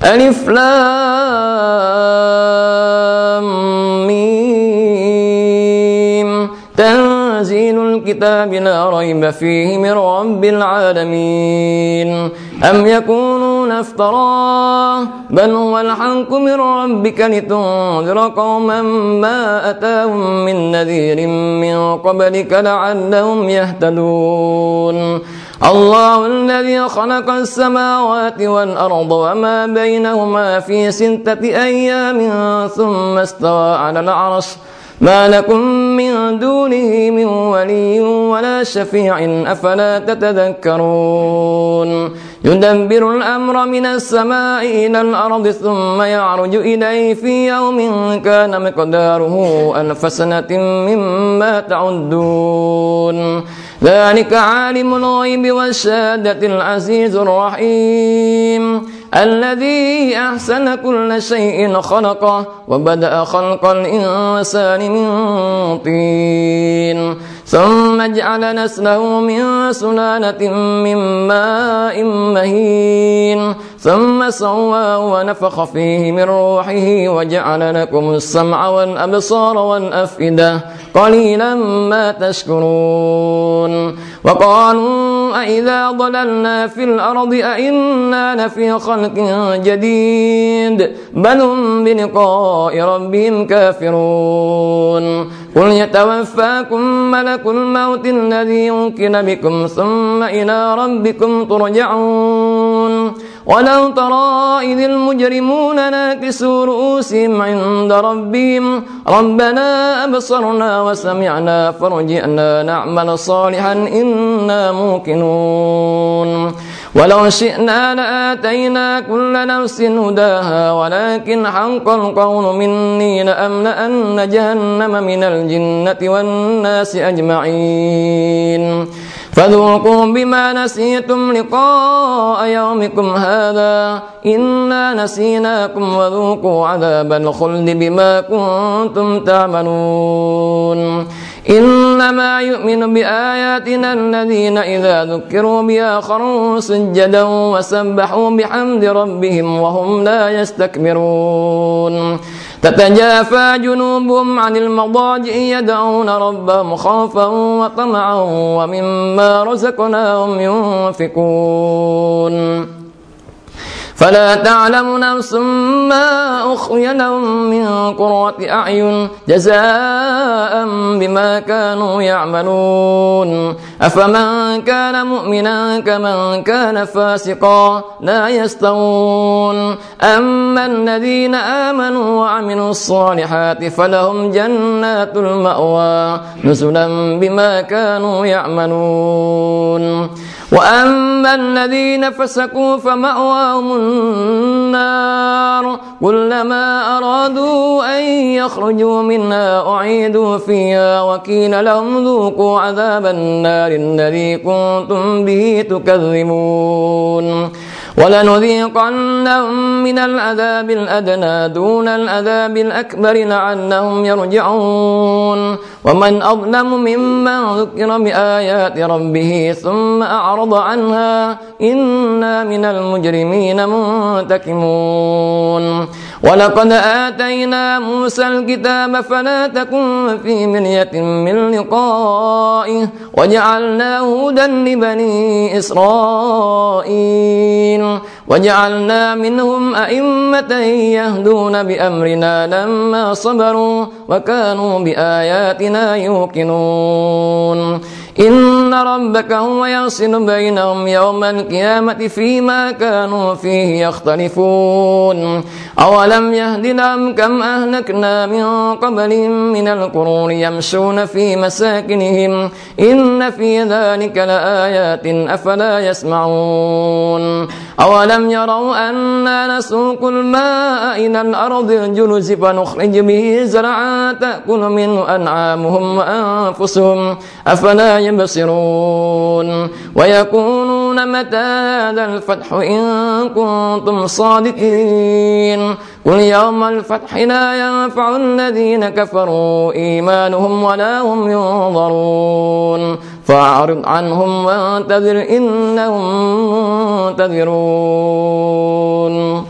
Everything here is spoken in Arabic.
ألف لام ميم تنزيل الكتاب لا ريب فيه من رب العالمين أم يقولون افتراه بل هو الحق من ربك لتنذر قوما ما أتاهم من نذير من قبلك لعلهم يهتدون الله الذي خلق السماوات والأرض وما بينهما في 6 أيام ثم استوى على العرش ما لكم من دونه من ولي ولا شفيع أفلا تتذكرون يدبر الأمر من السماء إلى الأرض ثم يعرج إليه في يوم كان مقداره 1000 سنة مما تعدون ذلك عالم الغيب والشهادة العزيز الرحيم الذي أحسن كل شيء خلقه وبدأ خلق الإنسان من طين ثم جعل نسله من سلالة من ماء مهين ثم سواه ونفخ فيه من روحه وجعل لكم السمع والأبصار والأفئدة قليلا ما تشكرون وقالوا أإذا ضللنا في الأرض أإنا لفي خلق جديد بل هم بلقاء ربهم كافرون قل يتوفاكم ملك الموت الذي يمكن بكم ثم إلى ربكم ترجعون ولو ترى إذ المجرمون ناكسوا رؤوسهم عند ربهم ربنا أبصرنا وسمعنا فارجعنا نعمل صالحا إنا موقنون ولو شئنا لآتينا كل نفس هداها ولكن حق القول مني لأملأن جهنم من الجنة والناس أجمعين فذوقوا بما نسيتم لقاء يومكم هذا إنا نسيناكم وذوقوا عذاب الخلد بما كنتم تعملون إنما يؤمن بآياتنا الذين إذا ذكروا بها خروا سجدا وسبحوا بحمد ربهم وهم لا يستكبرون تتجافى جنوبهم عن المضاجع يدعون ربهم خوفا وطمعا ومما رزقناهم ينفقون فلا تعلم نفس ما أخفي لهم من قرة أعين جزاء بما كانوا يعملون أفمن كان مؤمنا كمن كان فاسقا لا يستوون أما الذين آمنوا وعملوا الصالحات فلهم جنات المأوى نزلا بما كانوا يعملون وأما الذين فسقوا فمأواهم النار كلما أرادوا أن يخرجوا منها أعيدوا فيها وقيل لهم ذوقوا عذاب النار الذي كنتم به تكذبون ولنذيقنهم من العذاب الأدنى دون العذاب الأكبر لعلهم يرجعون ومن أظلم ممن ذكر بآيات ربه ثم أعرض عنها إنا من المجرمين منتقمون ولقد آتينا موسى الكتاب فلا تكن في مرية من لقائه وجعلناه هدى لبني إسرائيل وجعلنا منهم أئمة يهدون بأمرنا لما صبروا وكانوا بآياتنا يوقنون إن ربك هو يفصل بينهم يوم القيامة فيما كانوا فيه يختلفون أولم يهد لهم كم أهلكنا من قبلهم من القرون يمشون في مساكنهم إن في ذلك لآيات أفلا يسمعون أولم يروا أنا نسوق الماء إلى الأرض الجرز فنخرج به زرعا تأكل منه أنعامهم وأنفسهم أفلا يبصرون ويقولون متى هذا الفتح إن كنتم صادقين قل يوم الفتح لا ينفع الذين كفروا إيمانهم ولا هم ينظرون فأعرض عنهم وانتظر إنهم منتظرون.